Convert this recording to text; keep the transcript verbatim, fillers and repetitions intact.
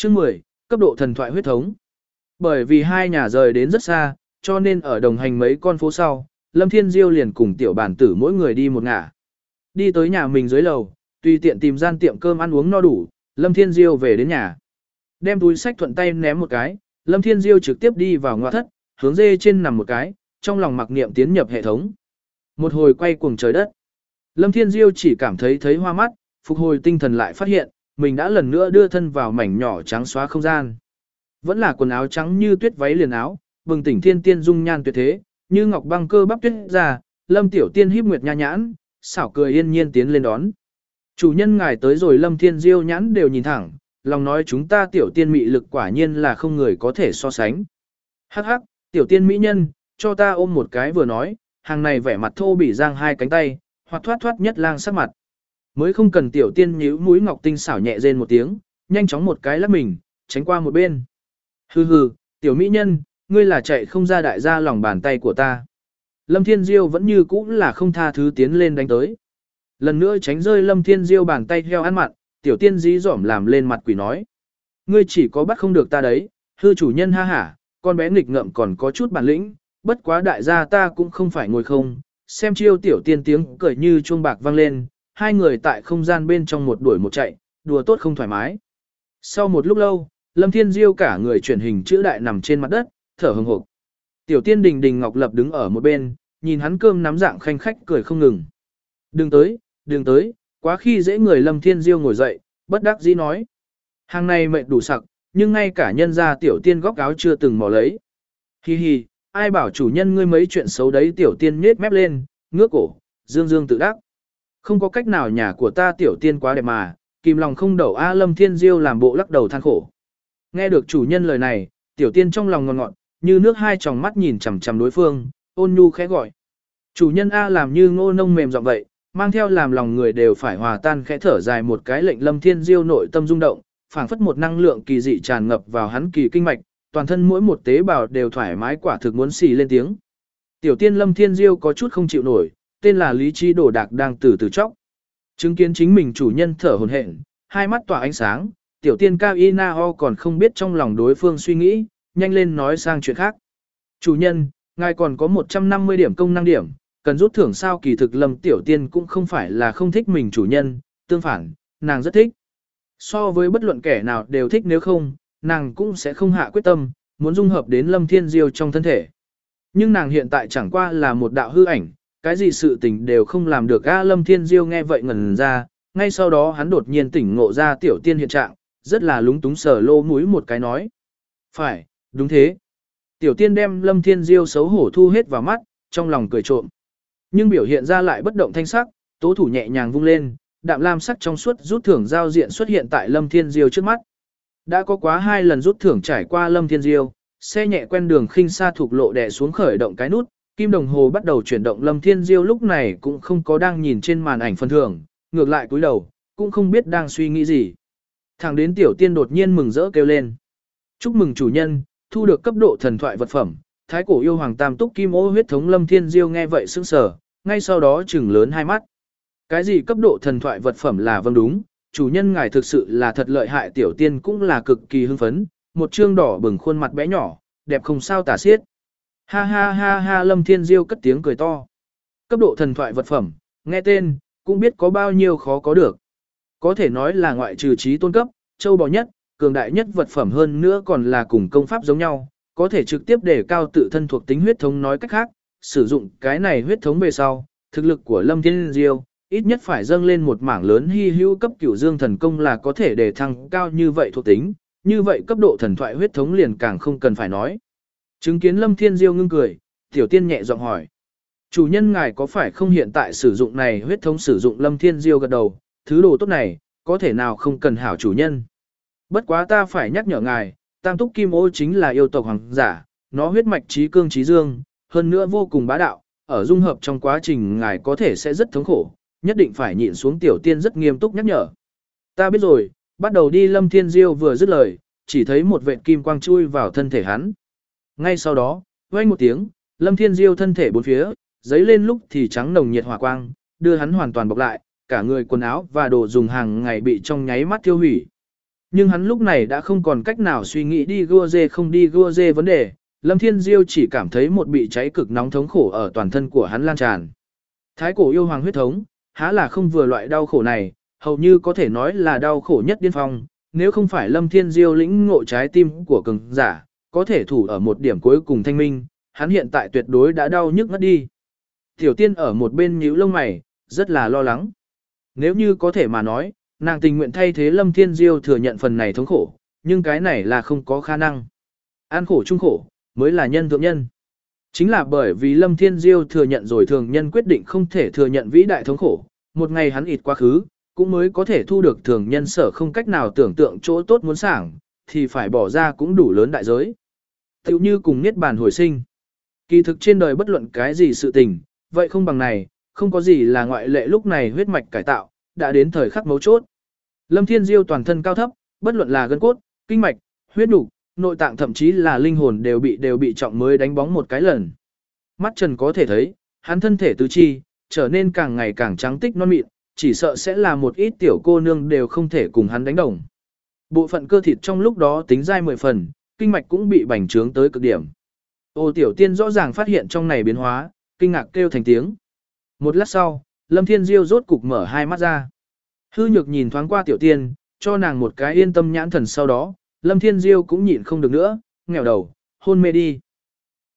Chương mười, cấp độ thần thoại huyết thống. Bởi vì hai nhà rời đến rất xa, cho nên ở đồng hành mấy con phố sau, Lâm Thiên Diêu liền cùng tiểu bản tử mỗi người đi một ngả. Đi tới nhà mình dưới lầu, tùy tiện tìm gian tiệm cơm ăn uống no đủ, Lâm Thiên Diêu về đến nhà. Đem túi sách thuận tay ném một cái, Lâm Thiên Diêu trực tiếp đi vào ngoại thất, hướng dê trên nằm một cái, trong lòng mặc niệm tiến nhập hệ thống. Một hồi quay cuồng trời đất. Lâm Thiên Diêu chỉ cảm thấy thấy hoa mắt, phục hồi tinh thần lại phát hiện, mình đã lần nữa đưa thân vào mảnh nhỏ trắng xóa không gian. Vẫn là quần áo trắng như tuyết váy liền áo, bừng tỉnh thiên tiên dung nhan tuyệt thế, như ngọc băng cơ bắp tuyết ra, Lâm Tiểu Tiên híp nguyệt nha nhãn, xảo cười yên nhiên tiến lên đón. Chủ nhân ngài tới rồi, Lâm Thiên Diêu nhãn đều nhìn thẳng, lòng nói chúng ta Tiểu Tiên mị lực quả nhiên là không người có thể so sánh. Hắc hắc, Tiểu Tiên mỹ nhân, cho ta ôm một cái vừa nói, hàng này vẻ mặt thô bỉ giang hai cánh tay, hoặc thoát thoát nhất lang sắc mặt. Mới không cần Tiểu Tiên nhíu mũi ngọc tinh xảo nhẹ rên một tiếng, nhanh chóng một cái lắc mình, tránh qua một bên. Hừ hừ, Tiểu mỹ nhân, ngươi là chạy không ra đại gia lòng bàn tay của ta. Lâm Thiên Diêu vẫn như cũ là không tha thứ tiến lên đánh tới. Lần nữa tránh rơi Lâm Thiên Diêu bàn tay theo ăn mặn, Tiểu Tiên dí dỏm làm lên mặt quỷ nói. Ngươi chỉ có bắt không được ta đấy, hư chủ nhân ha hả, con bé nghịch ngợm còn có chút bản lĩnh, bất quá đại gia ta cũng không phải ngồi không. Xem chiêu Tiểu Tiên tiếng cười như chuông bạc vang lên, hai người tại không gian bên trong một đuổi một chạy, đùa tốt không thoải mái. Sau một lúc lâu, Lâm Thiên Diêu cả người chuyển hình chữ đại nằm trên mặt đất, thở hừng hực. Tiểu Tiên Đình Đình Ngọc Lập đứng ở một bên, nhìn hắn cơm nắm dạng khanh khách cười không ngừng. Đừng tới, đừng tới, quá khi dễ người. Lâm Thiên Diêu ngồi dậy, bất đắc dĩ nói. Hàng này mệt đủ sặc, nhưng ngay cả nhân gia Tiểu Tiên góc áo chưa từng mò lấy. Hi hi, ai bảo chủ nhân ngươi mấy chuyện xấu đấy. Tiểu Tiên nhếch mép lên, ngước cổ, dương dương tự đắc. Không có cách nào, nhà của ta Tiểu Tiên quá đẹp mà, kìm lòng không đậu a. Lâm Thiên Diêu làm bộ lắc đầu than khổ. Nghe được chủ nhân lời này, Tiểu Tiên trong lòng ngọt ngọt, như nước hai tròng mắt nhìn chằm chằm đối phương, ôn nhu khẽ gọi. Chủ nhân a, làm như ngô nông mềm giọng vậy, mang theo làm lòng người đều phải hòa tan, khẽ thở dài một cái lệnh Lâm Thiên Diêu nội tâm rung động, phảng phất một năng lượng kỳ dị tràn ngập vào hắn kỳ kinh mạch, toàn thân mỗi một tế bào đều thoải mái, quả thực muốn xì lên tiếng. Tiểu Tiên Lâm Thiên Diêu có chút không chịu nổi, tên là lý trí đổ đạc đang từ từ chóc. Chứng kiến chính mình chủ nhân thở hổn hển, hai mắt tỏa ánh sáng, Tiểu Tiên Cao Y Na Ho còn không biết trong lòng đối phương suy nghĩ, nhanh lên nói sang chuyện khác. Chủ nhân, ngài còn có một trăm năm mươi điểm công năng điểm, cần rút thưởng sao? Kỳ thực Lâm Tiểu Tiên cũng không phải là không thích mình chủ nhân, tương phản, nàng rất thích. So với bất luận kẻ nào đều thích, nếu không, nàng cũng sẽ không hạ quyết tâm, muốn dung hợp đến Lâm Thiên Diêu trong thân thể. Nhưng nàng hiện tại chẳng qua là một đạo hư ảnh, cái gì sự tình đều không làm được. A Lâm Thiên Diêu nghe vậy ngẩn ra, ngay sau đó hắn đột nhiên tỉnh ngộ ra Tiểu Tiên hiện trạng, rất là lúng túng sờ lô mũi một cái nói. Phải, đúng thế. Tiểu Tiên đem Lâm Thiên Diêu xấu hổ thu hết vào mắt, trong lòng cười trộm. Nhưng biểu hiện ra lại bất động thanh sắc, tố thủ nhẹ nhàng vung lên, đạm lam sắc trong suốt rút thưởng giao diện xuất hiện tại Lâm Thiên Diêu trước mắt. Đã có quá hai lần rút thưởng trải qua Lâm Thiên Diêu, xe nhẹ quen đường khinh xa thuộc lộ đè xuống khởi động cái nút, kim đồng hồ bắt đầu chuyển động. Lâm Thiên Diêu lúc này cũng không có đang nhìn trên màn ảnh phần thưởng, ngược lại cúi đầu, cũng không biết đang suy nghĩ gì. Thẳng đến Tiểu Tiên đột nhiên mừng rỡ kêu lên. Chúc mừng chủ nhân, thu được cấp độ thần thoại vật phẩm, thái cổ yêu hoàng tam túc kim ô huyết thống. Lâm Thiên Diêu nghe vậy sững sờ, ngay sau đó trừng lớn hai mắt. Cái gì cấp độ thần thoại vật phẩm? Là vâng đúng, chủ nhân ngài thực sự là thật lợi hại. Tiểu Tiên cũng là cực kỳ hưng phấn, một trương đỏ bừng khuôn mặt bé nhỏ, đẹp không sao tả xiết. Ha ha ha ha, Lâm Thiên Diêu cất tiếng cười to. Cấp độ thần thoại vật phẩm, nghe tên, cũng biết có bao nhiêu khó có được. Có thể nói là ngoại trừ trí tôn cấp, châu bò nhất, cường đại nhất vật phẩm, hơn nữa còn là cùng công pháp giống nhau, có thể trực tiếp đề cao tự thân thuộc tính huyết thống. Nói cách khác, sử dụng cái này huyết thống về sau, thực lực của Lâm Thiên Diêu ít nhất phải dâng lên một mảng lớn. Hy hữu cấp Cửu Dương thần công là có thể đề thăng cao như vậy thuộc tính, như vậy cấp độ thần thoại huyết thống liền càng không cần phải nói. Chứng kiến Lâm Thiên Diêu ngưng cười, Tiểu Tiên nhẹ giọng hỏi. Chủ nhân ngài có phải không hiện tại sử dụng này huyết thống? Sử dụng. Lâm Thiên Diêu gật đầu, thứ đồ tốt này, có thể nào không cần hảo chủ nhân. Bất quá ta phải nhắc nhở ngài, tam túc kim ô chính là yêu tộc hoàng giả, nó huyết mạch trí cương trí dương, hơn nữa vô cùng bá đạo, ở dung hợp trong quá trình ngài có thể sẽ rất thống khổ, nhất định phải nhịn xuống. Tiểu Tiên rất nghiêm túc nhắc nhở. Ta biết rồi, bắt đầu đi. Lâm Thiên Diêu vừa dứt lời, chỉ thấy một vệt kim quang chui vào thân thể hắn. Ngay sau đó, vang một tiếng, Lâm Thiên Diêu thân thể bốn phía, giấy lên lúc thì trắng nồng nhiệt hỏa quang, đưa hắn hoàn toàn bọc lại, cả người quần áo và đồ dùng hàng ngày bị trong nháy mắt tiêu hủy. Nhưng hắn lúc này đã không còn cách nào suy nghĩ đi gua dê không đi gua dê vấn đề, Lâm Thiên Diêu chỉ cảm thấy một bị cháy cực nóng thống khổ ở toàn thân của hắn lan tràn. Thái cổ yêu hoàng huyết thống, há là không vừa loại đau khổ này, hầu như có thể nói là đau khổ nhất điên phong, nếu không phải Lâm Thiên Diêu lĩnh ngộ trái tim của cường giả, có thể thủ ở một điểm cuối cùng thanh minh, hắn hiện tại tuyệt đối đã đau nhức ngất đi. Tiểu tiên ở một bên nhíu lông mày, rất là lo lắng. Nếu như có thể mà nói, nàng tình nguyện thay thế Lâm Thiên Diêu thừa nhận phần này thống khổ, nhưng cái này là không có khả năng. An khổ chung khổ, mới là nhân thượng nhân. Chính là bởi vì Lâm Thiên Diêu thừa nhận rồi thường nhân quyết định không thể thừa nhận vĩ đại thống khổ, một ngày hắn ịt quá khứ, cũng mới có thể thu được thường nhân sở không cách nào tưởng tượng chỗ tốt muốn sảng, thì phải bỏ ra cũng đủ lớn đại giới. Tiểu như cùng niết bàn hồi sinh. Kỳ thực trên đời bất luận cái gì sự tình, vậy không bằng này, không có gì là ngoại lệ lúc này huyết mạch cải tạo, đã đến thời khắc mấu chốt. Lâm Thiên Diêu toàn thân cao thấp, bất luận là gân cốt, kinh mạch, huyết nục, nội tạng thậm chí là linh hồn đều bị đều bị trọng mới đánh bóng một cái lần. Mắt Trần có thể thấy, hắn thân thể tứ chi trở nên càng ngày càng trắng tích non mịn, chỉ sợ sẽ là một ít tiểu cô nương đều không thể cùng hắn đánh đồng. Bộ phận cơ thịt trong lúc đó tính dai mười phần, kinh mạch cũng bị bành trướng tới cực điểm. Ô tiểu tiên rõ ràng phát hiện trong này biến hóa, kinh ngạc kêu thành tiếng. Một lát sau, Lâm Thiên Diêu rốt cục mở hai mắt ra. Hư nhược nhìn thoáng qua tiểu tiên, cho nàng một cái yên tâm nhãn thần sau đó, Lâm Thiên Diêu cũng nhịn không được nữa, nghèo đầu, hôn mê đi.